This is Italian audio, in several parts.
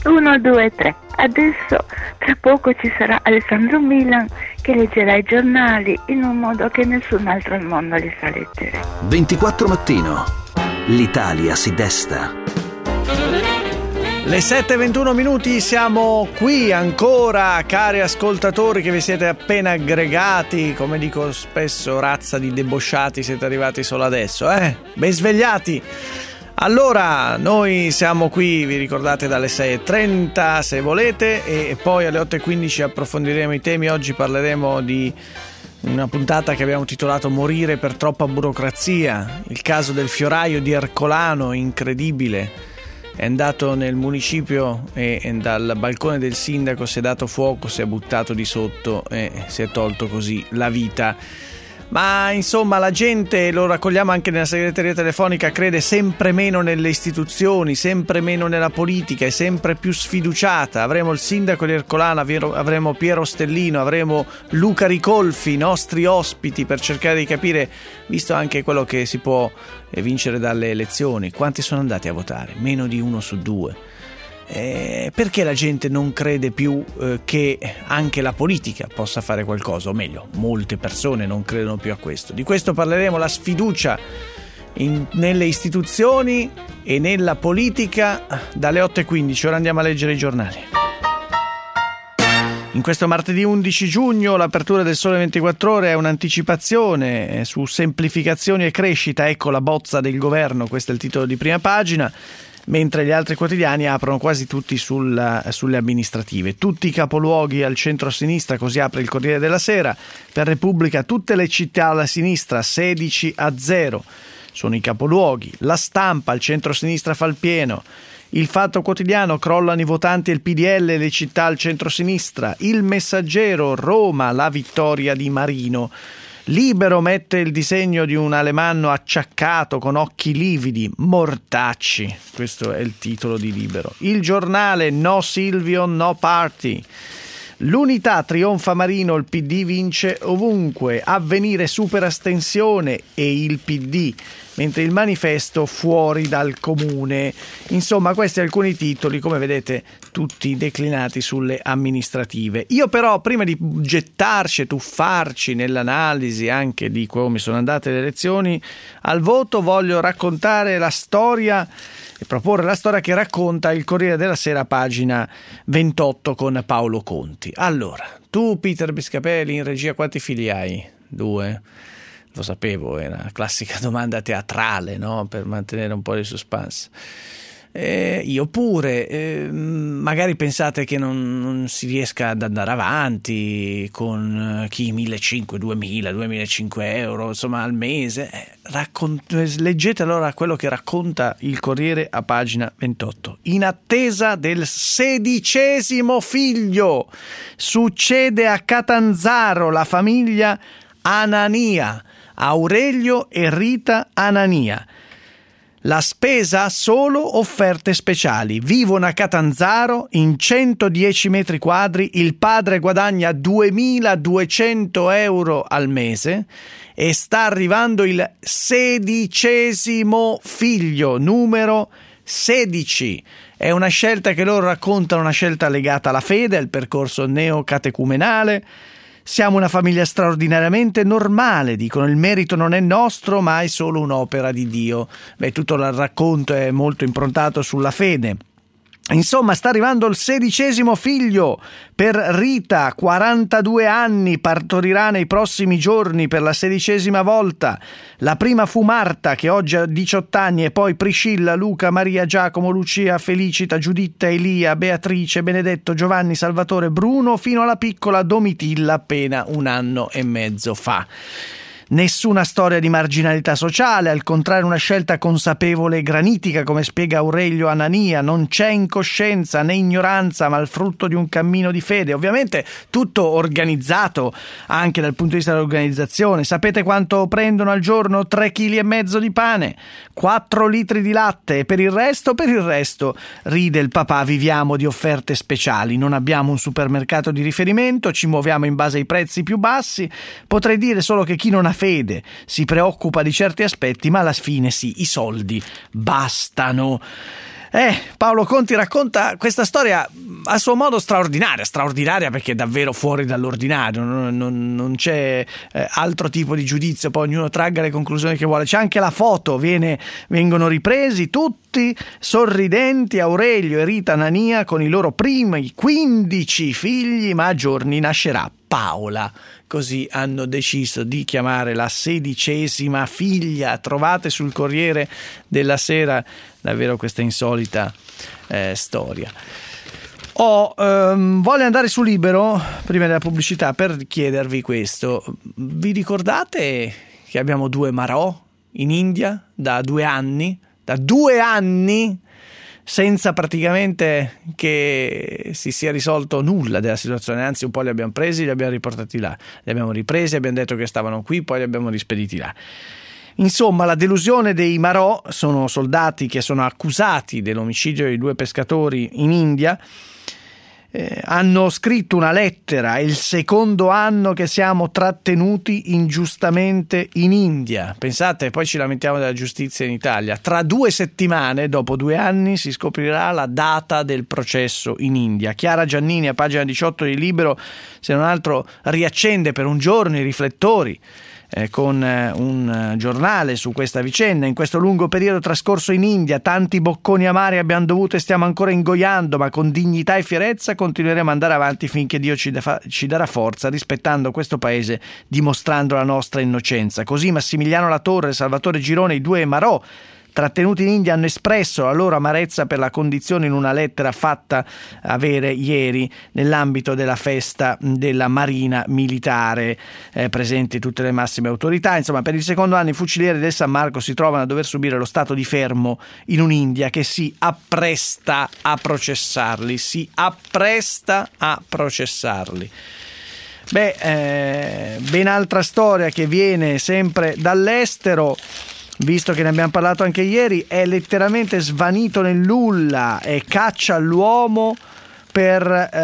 1, 2, 3. Adesso tra poco ci sarà Alessandro Milan che leggerà i giornali in un modo che nessun altro al mondo li sa leggere. 24 mattino. L'Italia si desta. Le 7:21 minuti, siamo qui ancora, cari ascoltatori che vi siete appena aggregati. Come dico spesso, razza di debosciati, siete arrivati solo adesso, ben svegliati. Allora, noi siamo qui, vi ricordate, dalle 6:30 se volete, e poi alle 8:15 approfondiremo i temi. Oggi parleremo di una puntata che abbiamo titolato Morire per troppa burocrazia, il caso del fioraio di Ercolano, incredibile. È andato nel municipio e dal balcone del sindaco si è dato fuoco, si è buttato di sotto e si è tolto così la vita. Ma insomma, la gente, lo raccogliamo anche nella segreteria telefonica, crede sempre meno nelle istituzioni, sempre meno nella politica, è sempre più sfiduciata. Avremo il sindaco di Ercolano, avremo Piero Stellino, avremo Luca Ricolfi, i nostri ospiti, per cercare di capire, visto anche quello che si può vincere dalle elezioni, quanti sono andati a votare? Meno di 1 su 2. Perché la gente non crede più che anche la politica possa fare qualcosa, o meglio, molte persone non credono più a questo. Di questo parleremo, la sfiducia nelle istituzioni e nella politica, dalle 8:15. Ora andiamo a leggere i giornali. In questo martedì 11 giugno l'apertura del Sole 24 Ore è un'anticipazione su semplificazioni e crescita. Ecco la bozza del governo, questo è il titolo di prima pagina. Mentre gli altri quotidiani aprono quasi tutti sulle amministrative. Tutti i capoluoghi al centro-sinistra, così apre il Corriere della Sera. Per Repubblica tutte le città alla sinistra, 16-0 sono i capoluoghi. La Stampa, al centro-sinistra fa il pieno. Il Fatto Quotidiano, crollano i votanti e il PDL, le città al centro-sinistra. Il Messaggero, Roma, la vittoria di Marino. Libero mette il disegno di un alemanno acciaccato con occhi lividi, mortacci, questo è il titolo di Libero. Il Giornale, no Silvio, no party. L'Unità, trionfa Marino, il PD vince ovunque. Avvenire, supera astensione e il PD, mentre il Manifesto, fuori dal comune. Insomma, questi alcuni titoli, come vedete, tutti declinati sulle amministrative. Io però, prima di gettarci e tuffarci nell'analisi anche di come sono andate le elezioni al voto, voglio raccontare la storia e proporre la storia che racconta il Corriere della Sera, pagina 28, con Paolo Conti. Allora, tu Peter Biscapelli in regia quanti figli hai? 2? Lo sapevo, era la classica domanda teatrale, no? Per mantenere un po' di suspense. Io pure, magari pensate che non si riesca ad andare avanti con chi 1.500, 2.000, 2.500 euro, insomma, al mese. Leggete allora quello che racconta il Corriere a pagina 28. In attesa del 16° figlio, succede a Catanzaro la famiglia Anania, Aurelio e Rita Anania. La spesa, solo offerte speciali. Vivono a Catanzaro in 110 metri quadri, il padre guadagna 2.200 euro al mese e sta arrivando il 16° figlio, numero 16. È una scelta che loro raccontano, una scelta legata alla fede, al percorso neocatecumenale. Siamo una famiglia straordinariamente normale, dicono, il merito non è nostro, ma è solo un'opera di Dio. Beh, tutto il racconto è molto improntato sulla fede. Insomma, sta arrivando il 16° figlio per Rita, 42 anni, partorirà nei prossimi giorni per la 16ª volta. La prima fu Marta, che oggi ha 18 anni, e poi Priscilla, Luca, Maria, Giacomo, Lucia, Felicita, Giuditta, Elia, Beatrice, Benedetto, Giovanni, Salvatore, Bruno, fino alla piccola Domitilla appena 1 anno e mezzo fa. Nessuna storia di marginalità sociale, al contrario una scelta consapevole e granitica, come spiega Aurelio Anania. Non c'è incoscienza né ignoranza, ma il frutto di un cammino di fede. Ovviamente tutto organizzato anche dal punto di vista dell'organizzazione. Sapete quanto prendono al giorno? 3,5 kg di pane, 4 litri di latte, e per il resto, ride il papà, viviamo di offerte speciali, non abbiamo un supermercato di riferimento, ci muoviamo in base ai prezzi più bassi. Potrei dire solo che chi non ha fede si preoccupa di certi aspetti, ma alla fine sì, i soldi bastano. Paolo Conti racconta questa storia a suo modo straordinaria perché è davvero fuori dall'ordinario, non c'è altro tipo di giudizio, poi ognuno tragga le conclusioni che vuole. C'è anche la foto, vengono ripresi tutti sorridenti, Aurelio e Rita Nania con i loro primi 15 figli, ma a giorni nascerà Paola. Così hanno deciso di chiamare la 16ª figlia. Trovate sul Corriere della Sera davvero questa insolita storia. Voglio andare su Libero prima della pubblicità per chiedervi questo. Vi ricordate che abbiamo 2 Marò in India da 2 anni? Da 2 anni? Senza praticamente che si sia risolto nulla della situazione, anzi un po' li abbiamo presi, li abbiamo riportati là, li abbiamo ripresi, abbiamo detto che stavano qui, poi li abbiamo rispediti là. Insomma, la delusione dei Marò, sono soldati che sono accusati dell'omicidio di 2 pescatori in India, hanno scritto una lettera, è il 2° anno che siamo trattenuti ingiustamente in India. Pensate, poi ci lamentiamo della giustizia in Italia. Tra 2 settimane, dopo 2 anni, si scoprirà la data del processo in India. Chiara Giannini, a pagina 18 di Libero, se non altro riaccende per un giorno i riflettori con un giornale su questa vicenda. In questo lungo periodo trascorso in India tanti bocconi amari abbiamo dovuto e stiamo ancora ingoiando, ma con dignità e fierezza continueremo ad andare avanti finché Dio ci darà forza, rispettando questo paese, dimostrando la nostra innocenza. Così Massimiliano Latorre e Salvatore Girone, i 2 Marò trattenuti in India, hanno espresso la loro amarezza per la condizione in una lettera fatta avere ieri nell'ambito della festa della Marina Militare, presenti tutte le massime autorità. Insomma, per il 2° anno i fucilieri del San Marco si trovano a dover subire lo stato di fermo in un'India che si appresta a processarli. Ben altra storia che viene sempre dall'estero. Visto che ne abbiamo parlato anche ieri, è letteralmente svanito nel nulla, è caccia all'uomo per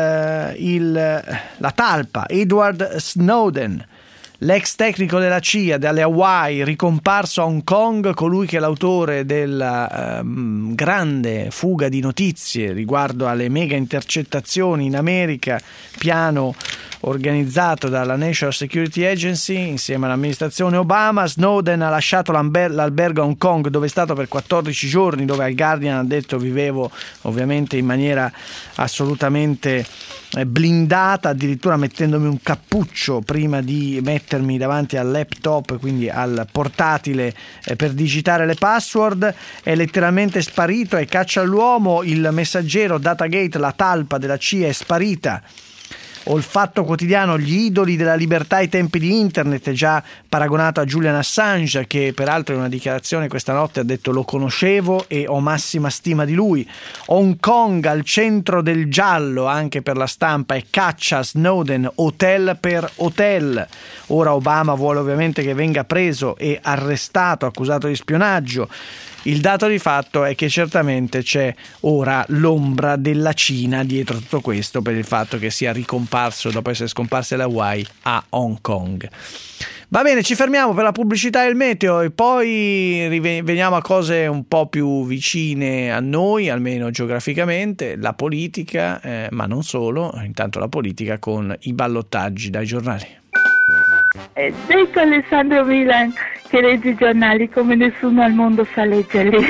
la talpa. Edward Snowden, l'ex tecnico della CIA dalle Hawaii, ricomparso a Hong Kong, colui che è l'autore della grande fuga di notizie riguardo alle mega intercettazioni in America, piano organizzato dalla National Security Agency insieme all'amministrazione Obama. Snowden ha lasciato l'albergo a Hong Kong dove è stato per 14 giorni, dove al Guardian ha detto vivevo ovviamente in maniera assolutamente blindata, addirittura mettendomi un cappuccio prima di mettermi davanti al laptop, quindi al portatile, per digitare le password. È letteralmente sparito, è caccia all'uomo. Il Messaggero, Datagate, la talpa della CIA è sparita. O il Fatto Quotidiano, gli idoli della libertà ai tempi di internet, già paragonato a Julian Assange, che peraltro in una dichiarazione questa notte ha detto lo conoscevo e ho massima stima di lui. Hong Kong al centro del giallo anche per la stampa, e caccia Snowden hotel per hotel. Ora Obama vuole ovviamente che venga preso e arrestato, accusato di spionaggio. Il dato di fatto è che certamente c'è ora l'ombra della Cina dietro tutto questo, per il fatto che sia ricomparso dopo essere scomparso alle Hawaii a Hong Kong. Va bene, ci fermiamo per la pubblicità e il meteo e poi veniamo a cose un po' più vicine a noi, almeno geograficamente, la politica, ma non solo, intanto la politica con i ballottaggi dai giornali. Detto Alessandro Milan che legge i giornali come nessuno al mondo sa leggerli.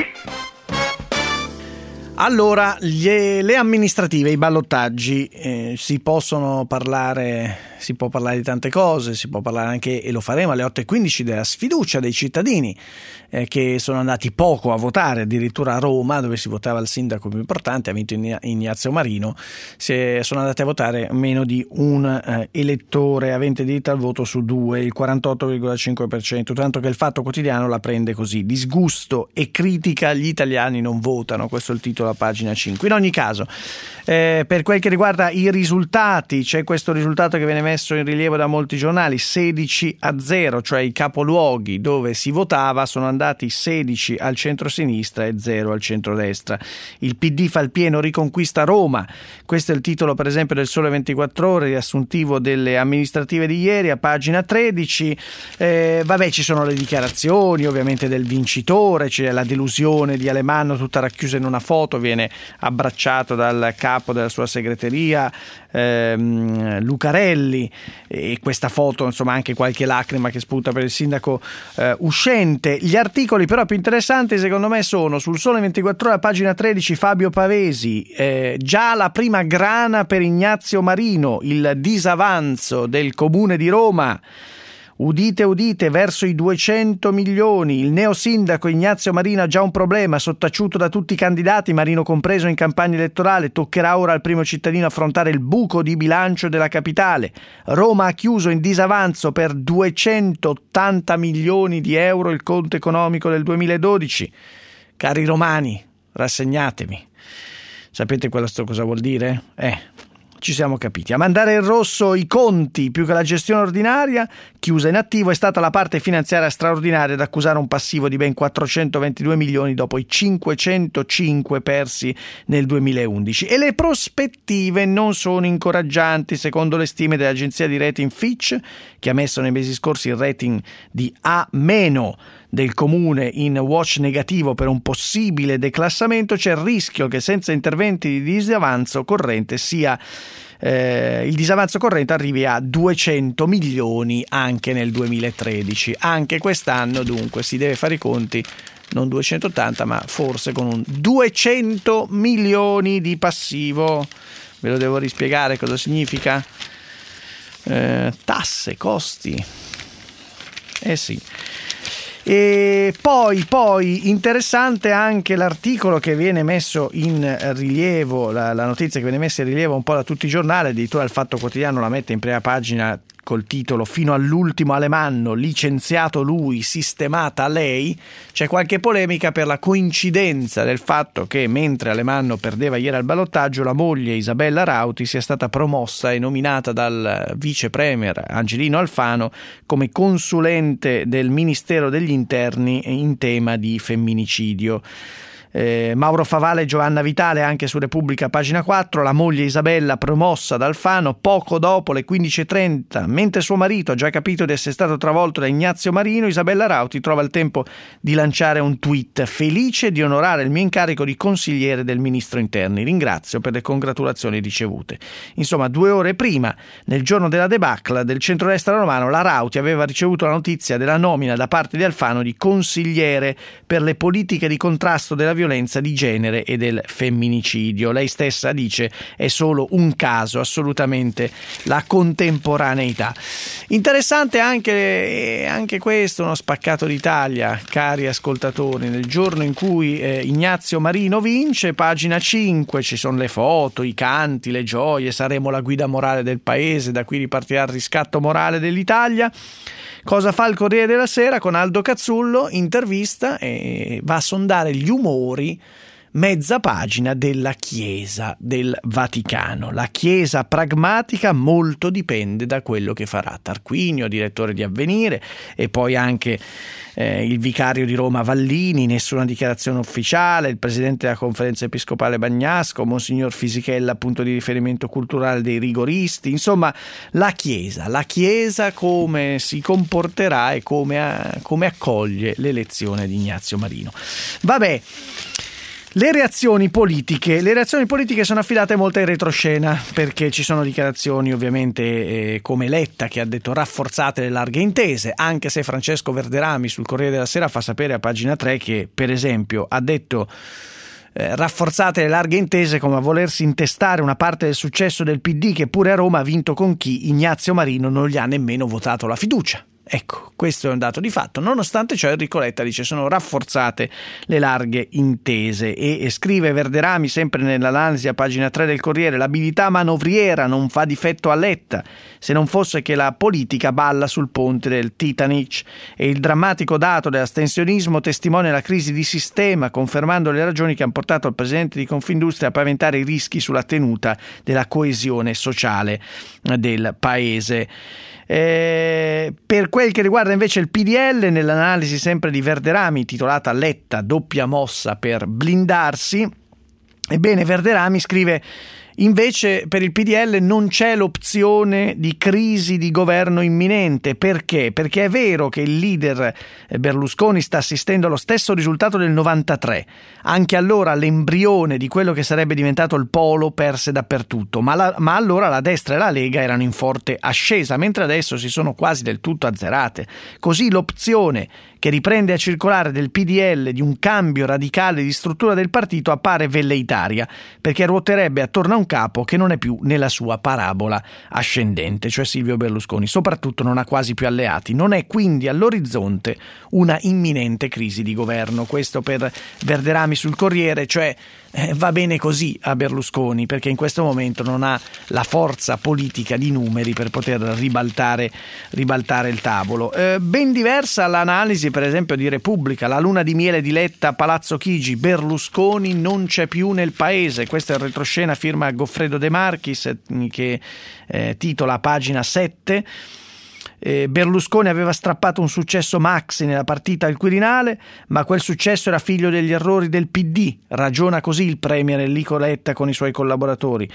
Allora, le amministrative, i ballottaggi, si può parlare di tante cose, si può parlare anche, e lo faremo alle 8:15, della sfiducia dei cittadini che sono andati poco a votare, addirittura a Roma, dove si votava il sindaco più importante, ha vinto Ignazio Marino, sono andati a votare meno di un elettore avente diritto al voto su 2, il 48,5%, tanto che il Fatto Quotidiano la prende così: disgusto e critica, gli italiani non votano, questo è il titolo a pagina 5. In ogni caso, per quel che riguarda i risultati, c'è questo risultato che viene messo in rilievo da molti giornali: 16-0, cioè i capoluoghi dove si votava sono andati 16 al centro-sinistra e 0 al centrodestra. Il PD fa il pieno, riconquista Roma, questo è il titolo per esempio del Sole 24 Ore, riassuntivo delle amministrative di ieri, a pagina 13. Ci sono le dichiarazioni ovviamente del vincitore, c'è la delusione di Alemanno tutta racchiusa in una foto foto viene abbracciato dal capo della sua segreteria, Lucarelli, e questa foto, insomma, anche qualche lacrima che spunta per il sindaco uscente. Gli articoli però più interessanti secondo me sono sul Sole 24 Ore, pagina 13, Fabio Pavesi, già la prima grana per Ignazio Marino, il disavanzo del Comune di Roma. Udite, udite, verso i 200 milioni. Il neosindaco Ignazio Marino ha già un problema, sottaciuto da tutti i candidati, Marino compreso in campagna elettorale. Toccherà ora al primo cittadino affrontare il buco di bilancio della capitale. Roma ha chiuso in disavanzo per 280 milioni di euro il conto economico del 2012. Cari romani, rassegnatevi. Sapete questo cosa vuol dire? Ci siamo capiti. A mandare in rosso i conti più che la gestione ordinaria, chiusa in attivo, è stata la parte finanziaria straordinaria ad accusare un passivo di ben 422 milioni dopo i 505 persi nel 2011. E le prospettive non sono incoraggianti, secondo le stime dell'agenzia di rating Fitch, che ha messo nei mesi scorsi il rating di A- del comune in watch negativo per un possibile declassamento. C'è il rischio che senza interventi di disavanzo corrente il disavanzo corrente arrivi a 200 milioni anche nel 2013. Anche quest'anno dunque si deve fare i conti non 280 ma forse con un 200 milioni di passivo. Ve lo devo rispiegare cosa significa? Tasse, costi. Sì. E poi interessante anche l'articolo che viene messo in rilievo, la notizia che viene messa in rilievo un po' da tutti i giornali, addirittura il Fatto Quotidiano la mette in prima pagina col titolo "Fino all'ultimo Alemanno, licenziato lui, sistemata lei". C'è qualche polemica per la coincidenza del fatto che mentre Alemanno perdeva ieri al ballottaggio, la moglie Isabella Rauti sia stata promossa e nominata dal vice premier Angelino Alfano come consulente del Ministero degli Interni in tema di femminicidio. Mauro Favale e Giovanna Vitale anche su Repubblica, pagina 4, la moglie Isabella promossa da Alfano poco dopo le 15:30, mentre suo marito ha già capito di essere stato travolto da Ignazio Marino. Isabella Rauti trova il tempo di lanciare un tweet: "Felice di onorare il mio incarico di consigliere del ministro interni, ringrazio per le congratulazioni ricevute". Insomma, 2 ore prima, nel giorno della debacle del centrodestra romano, la Rauti aveva ricevuto la notizia della nomina da parte di Alfano di consigliere per le politiche di contrasto della violenza di genere e del femminicidio. Lei stessa dice è solo un caso, assolutamente la contemporaneità. Interessante anche questo, uno spaccato d'Italia, cari ascoltatori, nel giorno in cui Ignazio Marino vince, pagina 5, ci sono le foto, i canti, le gioie, saremo la guida morale del paese, da qui ripartirà il riscatto morale dell'Italia. Cosa fa il Corriere della Sera? Con Aldo Cazzullo intervista e va a sondare gli umori, mezza pagina della Chiesa del Vaticano. La Chiesa pragmatica, molto dipende da quello che farà Tarquinio, direttore di Avvenire, e poi anche il vicario di Roma Vallini, nessuna dichiarazione ufficiale, il presidente della conferenza episcopale Bagnasco, Monsignor Fisichella, punto di riferimento culturale dei rigoristi. Insomma, la Chiesa come si comporterà e come accoglie l'elezione di Ignazio Marino. Vabbè. Le reazioni politiche sono affidate molto in retroscena, perché ci sono dichiarazioni ovviamente come Letta, che ha detto rafforzate le larghe intese, anche se Francesco Verderami sul Corriere della Sera fa sapere a pagina 3 che, per esempio, ha detto rafforzate le larghe intese come a volersi intestare una parte del successo del PD, che pure a Roma ha vinto con chi Ignazio Marino non gli ha nemmeno votato la fiducia. Ecco, questo è un dato di fatto. Nonostante ciò, Enrico Letta dice sono rafforzate le larghe intese e scrive Verderami sempre nell'analisi a pagina 3 del Corriere: l'abilità manovriera non fa difetto a Letta, se non fosse che la politica balla sul ponte del Titanic, e il drammatico dato dell'astensionismo testimonia la crisi di sistema, confermando le ragioni che hanno portato il presidente di Confindustria a paventare i rischi sulla tenuta della coesione sociale del paese. Per quel che riguarda invece il PDL, nell'analisi sempre di Verderami titolata Letta doppia mossa per blindarsi, ebbene Verderami scrive: Invece per il PDL non c'è l'opzione di crisi di governo imminente. Perché? Perché è vero che il leader Berlusconi sta assistendo allo stesso risultato del 93. Anche allora l'embrione di quello che sarebbe diventato il polo perse dappertutto, ma allora la destra e la Lega erano in forte ascesa, mentre adesso si sono quasi del tutto azzerate. Così l'opzione che riprende a circolare del PDL di un cambio radicale di struttura del partito appare velleitaria, perché ruoterebbe attorno a un capo che non è più nella sua parabola ascendente, cioè Silvio Berlusconi. Soprattutto non ha quasi più alleati, non è quindi all'orizzonte una imminente crisi di governo. Questo per Verderami sul Corriere, cioè va bene così a Berlusconi, perché in questo momento non ha la forza politica di numeri per poter ribaltare il tavolo. Ben diversa l'analisi per esempio di Repubblica, la luna di miele di Letta a Palazzo Chigi, Berlusconi non c'è più nel paese. Questo è il retroscena firma Goffredo De Marchis, che titola a pagina 7. Berlusconi aveva strappato un successo maxi nella partita al Quirinale, ma quel successo era figlio degli errori del PD, ragiona così il premier Enrico Letta con i suoi collaboratori.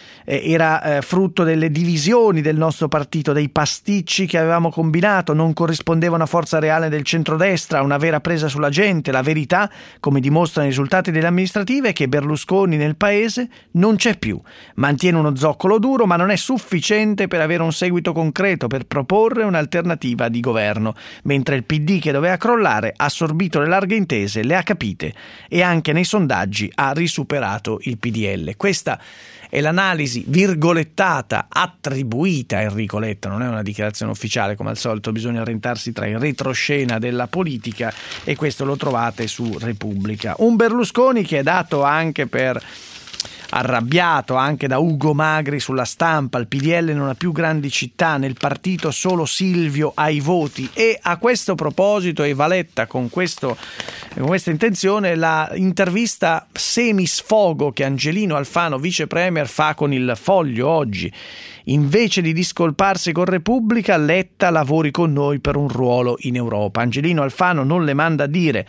Era frutto delle divisioni del nostro partito, dei pasticci che avevamo combinato, non corrispondeva a una forza reale del centrodestra, a una vera presa sulla gente. La verità, come dimostrano i risultati delle amministrative, è che Berlusconi nel paese non c'è più. Mantiene uno zoccolo duro, ma non è sufficiente per avere un seguito concreto, per proporre un'alternativa di governo, mentre il PD, che doveva crollare, ha assorbito le larghe intese, le ha capite e anche nei sondaggi ha risuperato il PDL. Questa è l'analisi virgolettata attribuita a Enrico Letta, non è una dichiarazione ufficiale, come al solito bisogna orientarsi tra il retroscena della politica, e questo lo trovate su Repubblica. Un Berlusconi che è dato anche per arrabbiato anche da Ugo Magri sulla Stampa. Il PDL non ha più grandi città, nel partito solo Silvio ha i voti. E a questo proposito, e Valetta con questa intenzione, la intervista semisfogo che Angelino Alfano, vice premier, fa con il Foglio oggi. Invece di discolparsi con Repubblica, Letta lavori con noi per un ruolo in Europa. Angelino Alfano non le manda a dire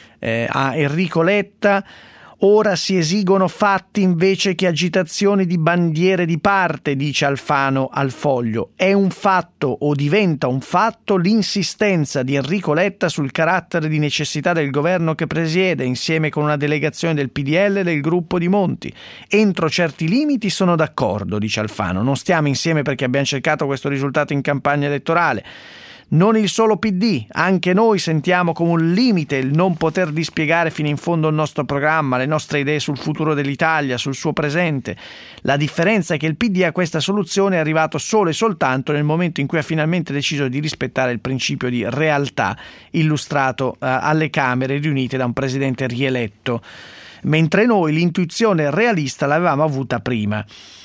a Enrico Letta: ora si esigono fatti invece che agitazioni di bandiere di parte, dice Alfano al Foglio. È un fatto, o diventa un fatto, l'insistenza di Enrico Letta sul carattere di necessità del governo che presiede, insieme con una delegazione del PDL e del gruppo di Monti. Entro certi limiti sono d'accordo, dice Alfano. Non stiamo insieme perché abbiamo cercato questo risultato in campagna elettorale. Non il solo PD, anche noi sentiamo come un limite il non poter dispiegare fino in fondo il nostro programma, le nostre idee sul futuro dell'Italia, sul suo presente. La differenza è che il PD a questa soluzione è arrivato solo e soltanto nel momento in cui ha finalmente deciso di rispettare il principio di realtà illustrato alle Camere riunite da un presidente rieletto, mentre noi l'intuizione realista l'avevamo avuta prima.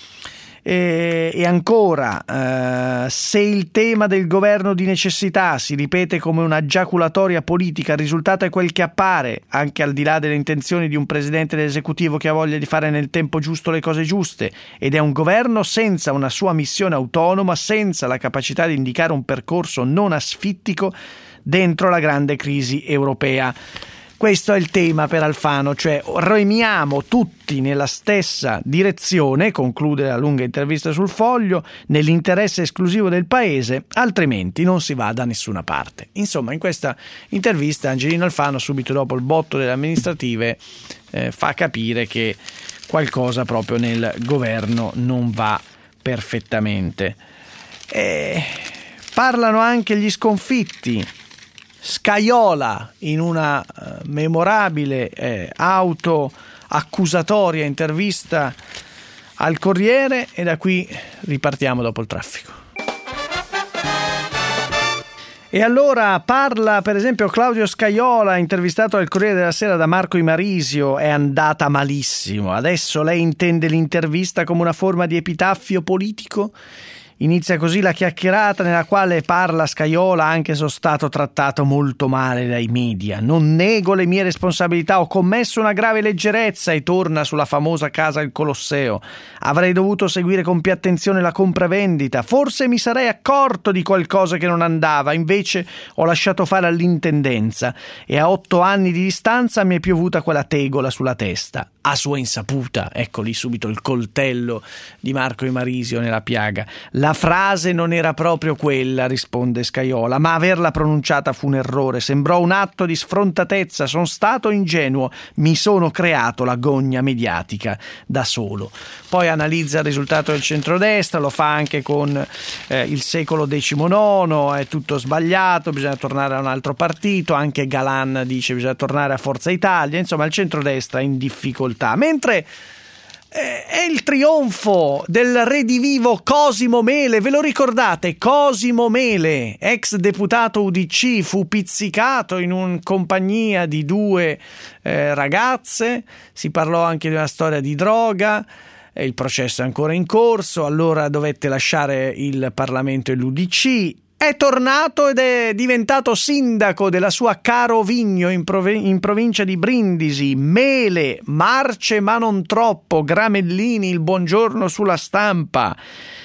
E ancora, se il tema del governo di necessità si ripete come una giaculatoria politica, il risultato è quel che appare, anche al di là delle intenzioni di un presidente dell'esecutivo che ha voglia di fare nel tempo giusto le cose giuste, ed è un governo senza una sua missione autonoma, senza la capacità di indicare un percorso non asfittico dentro la grande crisi europea. Questo è il tema per Alfano, cioè remiamo tutti nella stessa direzione, conclude la lunga intervista sul Foglio, nell'interesse esclusivo del paese, altrimenti non si va da nessuna parte. Insomma, in questa intervista Angelino Alfano, subito dopo il botto delle amministrative, fa capire che qualcosa proprio nel governo non va perfettamente. Parlano anche gli sconfitti. Scajola in una memorabile autoaccusatoria intervista al Corriere, e da qui ripartiamo dopo il traffico. E allora parla per esempio Claudio Scajola, intervistato al Corriere della Sera da Marco Imarisio. È andata malissimo. Adesso lei intende l'intervista come una forma di epitaffio politico? Inizia così la chiacchierata nella quale parla Scajola anche se sono stato trattato molto male dai media. Non nego le mie responsabilità, ho commesso una grave leggerezza, e torna sulla famosa casa al Colosseo. Avrei dovuto seguire con più attenzione la compravendita, forse mi sarei accorto di qualcosa che non andava, invece ho lasciato fare all'intendenza e a 8 anni di distanza mi è piovuta quella tegola sulla testa. a sua insaputa. Ecco lì subito il coltello di Marco Imarisio nella piaga. La frase non era proprio quella, risponde Scajola, ma averla pronunciata fu un errore, sembrò un atto di sfrontatezza, sono stato ingenuo, mi sono creato la gogna mediatica da solo. Poi analizza il risultato del centrodestra, lo fa anche con il secolo XIX, è tutto sbagliato, bisogna tornare a un altro partito, anche Galan dice bisogna tornare a Forza Italia, insomma il centrodestra è in difficoltà. Mentre è il trionfo del redivivo Cosimo Mele, ve lo ricordate? Cosimo Mele, ex deputato UDC, fu pizzicato in una compagnia di due ragazze, si parlò anche di una storia di droga, il processo è ancora in corso, allora dovette lasciare il Parlamento e l'UDC. È tornato ed è diventato sindaco della sua Carovigno in provincia di Brindisi. Mele, marce ma non troppo, Gramellini, il buongiorno sulla Stampa.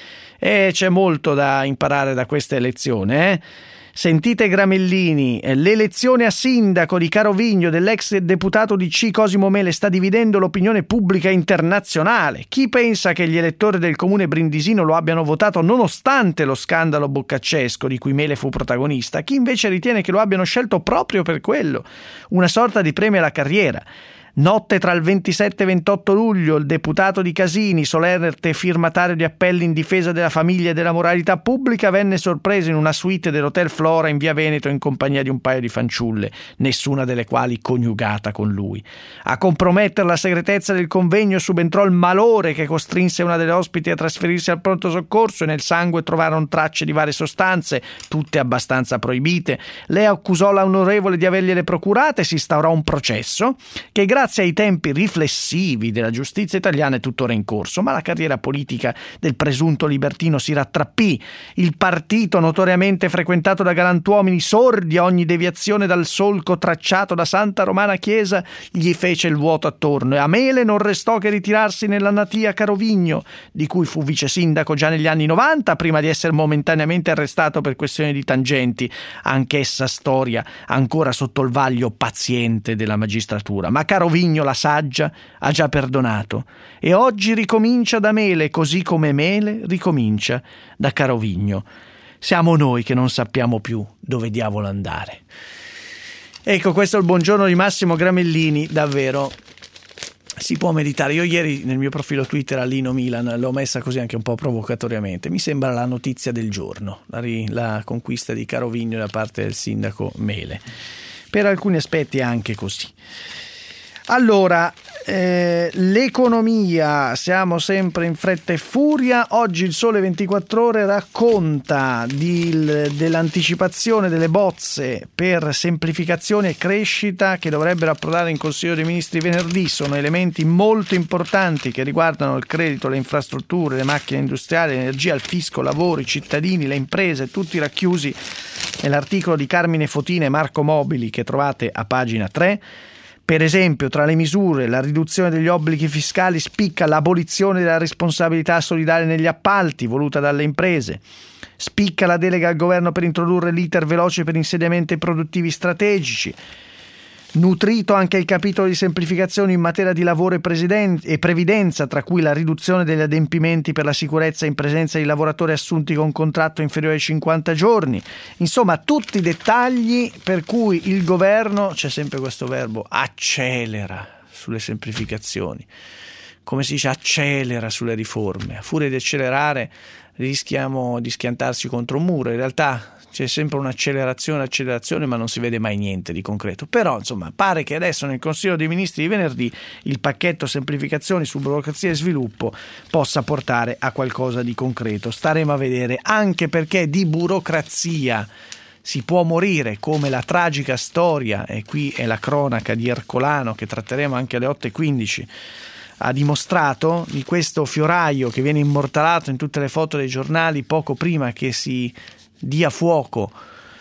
E c'è molto da imparare da questa elezione, Sentite Gramellini, l'elezione a sindaco di Carovigno dell'ex deputato DC Cosimo Mele sta dividendo l'opinione pubblica internazionale. Chi pensa che gli elettori del comune brindisino lo abbiano votato nonostante lo scandalo boccaccesco di cui Mele fu protagonista, chi invece ritiene che lo abbiano scelto proprio per quello, una sorta di premio alla carriera. Notte tra il 27 e 28 luglio il deputato di Casini, solerte firmatario di appelli in difesa della famiglia e della moralità pubblica, venne sorpreso in una suite dell'Hotel Flora in via Veneto in compagnia di un paio di fanciulle, nessuna delle quali coniugata con lui. A compromettere la segretezza del convegno subentrò il malore che costrinse una delle ospiti a trasferirsi al pronto soccorso e nel sangue trovarono tracce di varie sostanze, tutte abbastanza proibite. Lei accusò l'onorevole di avergliele procurate e si instaurò un processo che grazie ai tempi riflessivi della giustizia italiana è tuttora in corso, ma la carriera politica del presunto libertino si rattrappì. Il partito, notoriamente frequentato da galantuomini sordi a ogni deviazione dal solco tracciato da Santa Romana Chiesa, gli fece il vuoto attorno e a Mele non restò che ritirarsi nella natia Carovigno, di cui fu vice sindaco già negli anni 90, prima di essere momentaneamente arrestato per questioni di tangenti, anch'essa storia ancora sotto il vaglio paziente della magistratura. Ma Carovigno, la saggia, ha già perdonato e oggi ricomincia da Mele, così come Mele ricomincia da Carovigno. Siamo noi che non sappiamo più dove diavolo andare. Ecco, questo è il buongiorno di Massimo Gramellini, davvero si può meditare. Io ieri nel mio profilo Twitter a Lino Milan l'ho messa così anche un po' provocatoriamente, mi sembra la notizia del giorno, la conquista di Carovigno da parte del sindaco Mele, per alcuni aspetti anche così. Allora, l'economia, siamo sempre in fretta e furia. Oggi il Sole 24 Ore racconta dell'anticipazione delle bozze per semplificazione e crescita che dovrebbero approdare in Consiglio dei Ministri venerdì. Sono elementi molto importanti che riguardano il credito, le infrastrutture, le macchine industriali, l'energia, il fisco, lavoro, i cittadini, le imprese, tutti racchiusi nell'articolo di Carmine Fotina e Marco Mobili che trovate a pagina 3. Per esempio, tra le misure, la riduzione degli obblighi fiscali spicca l'abolizione della responsabilità solidale negli appalti voluta dalle imprese. Spicca la delega al governo per introdurre l'iter veloce per insediamenti produttivi strategici. Nutrito anche il capitolo di semplificazione in materia di lavoro e previdenza, tra cui la riduzione degli adempimenti per la sicurezza in presenza di lavoratori assunti con contratto inferiore ai 50 giorni. Insomma, tutti i dettagli per cui il governo, c'è sempre questo verbo, accelera sulle semplificazioni. Come si dice, accelera sulle riforme. A furia di accelerare rischiamo di schiantarsi contro un muro. In realtà c'è sempre un'accelerazione, ma non si vede mai niente di concreto. Però, insomma, pare che adesso nel Consiglio dei Ministri di venerdì il pacchetto semplificazioni su burocrazia e sviluppo possa portare a qualcosa di concreto. Staremo a vedere, anche perché di burocrazia si può morire, come la tragica storia, e qui è la cronaca di Ercolano che tratteremo anche alle 8:15, ha dimostrato, di questo fioraio che viene immortalato in tutte le foto dei giornali poco prima che si dia fuoco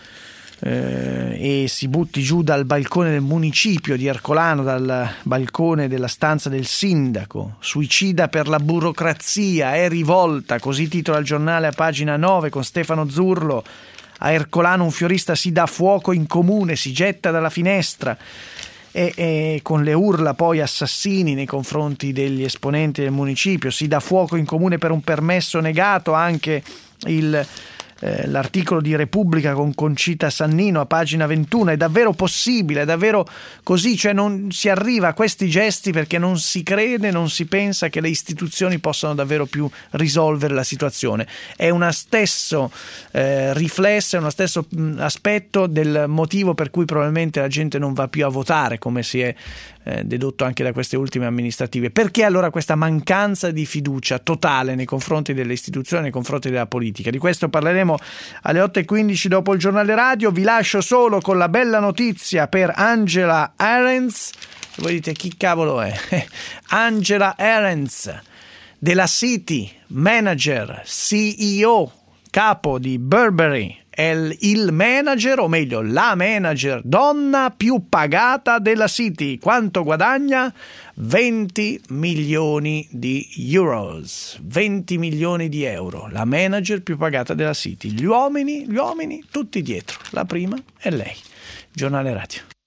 e si butti giù dal balcone del municipio di Ercolano, dal balcone della stanza del sindaco. Suicida per la burocrazia, è rivolta, così titola il giornale a pagina 9 con Stefano Zurlo. A Ercolano un fiorista si dà fuoco in comune, si getta dalla finestra. e con le urla poi assassini nei confronti degli esponenti del municipio. Si dà fuoco in comune per un permesso negato, anche l'articolo di Repubblica con Concita Sannino a pagina 21. È davvero possibile, è davvero così, cioè non si arriva a questi gesti perché non si crede, non si pensa che le istituzioni possano davvero più risolvere la situazione. È uno stesso riflesso, è uno stesso aspetto del motivo per cui probabilmente la gente non va più a votare, come si è dedotto anche da queste ultime amministrative. Perché allora questa mancanza di fiducia totale nei confronti delle istituzioni, nei confronti della politica? Di questo parleremo alle 8:15 dopo il giornale radio. Vi lascio solo con la bella notizia per Angela Ahrendts. Voi dite chi cavolo è? Angela Ahrendts della Citi, manager, CEO, capo di Burberry, è il manager, o meglio la manager donna più pagata della Citi. Quanto guadagna? 20 milioni di euros, 20 milioni di euro, la manager più pagata della Citi. Gli uomini tutti dietro, la prima è lei. Giornale radio.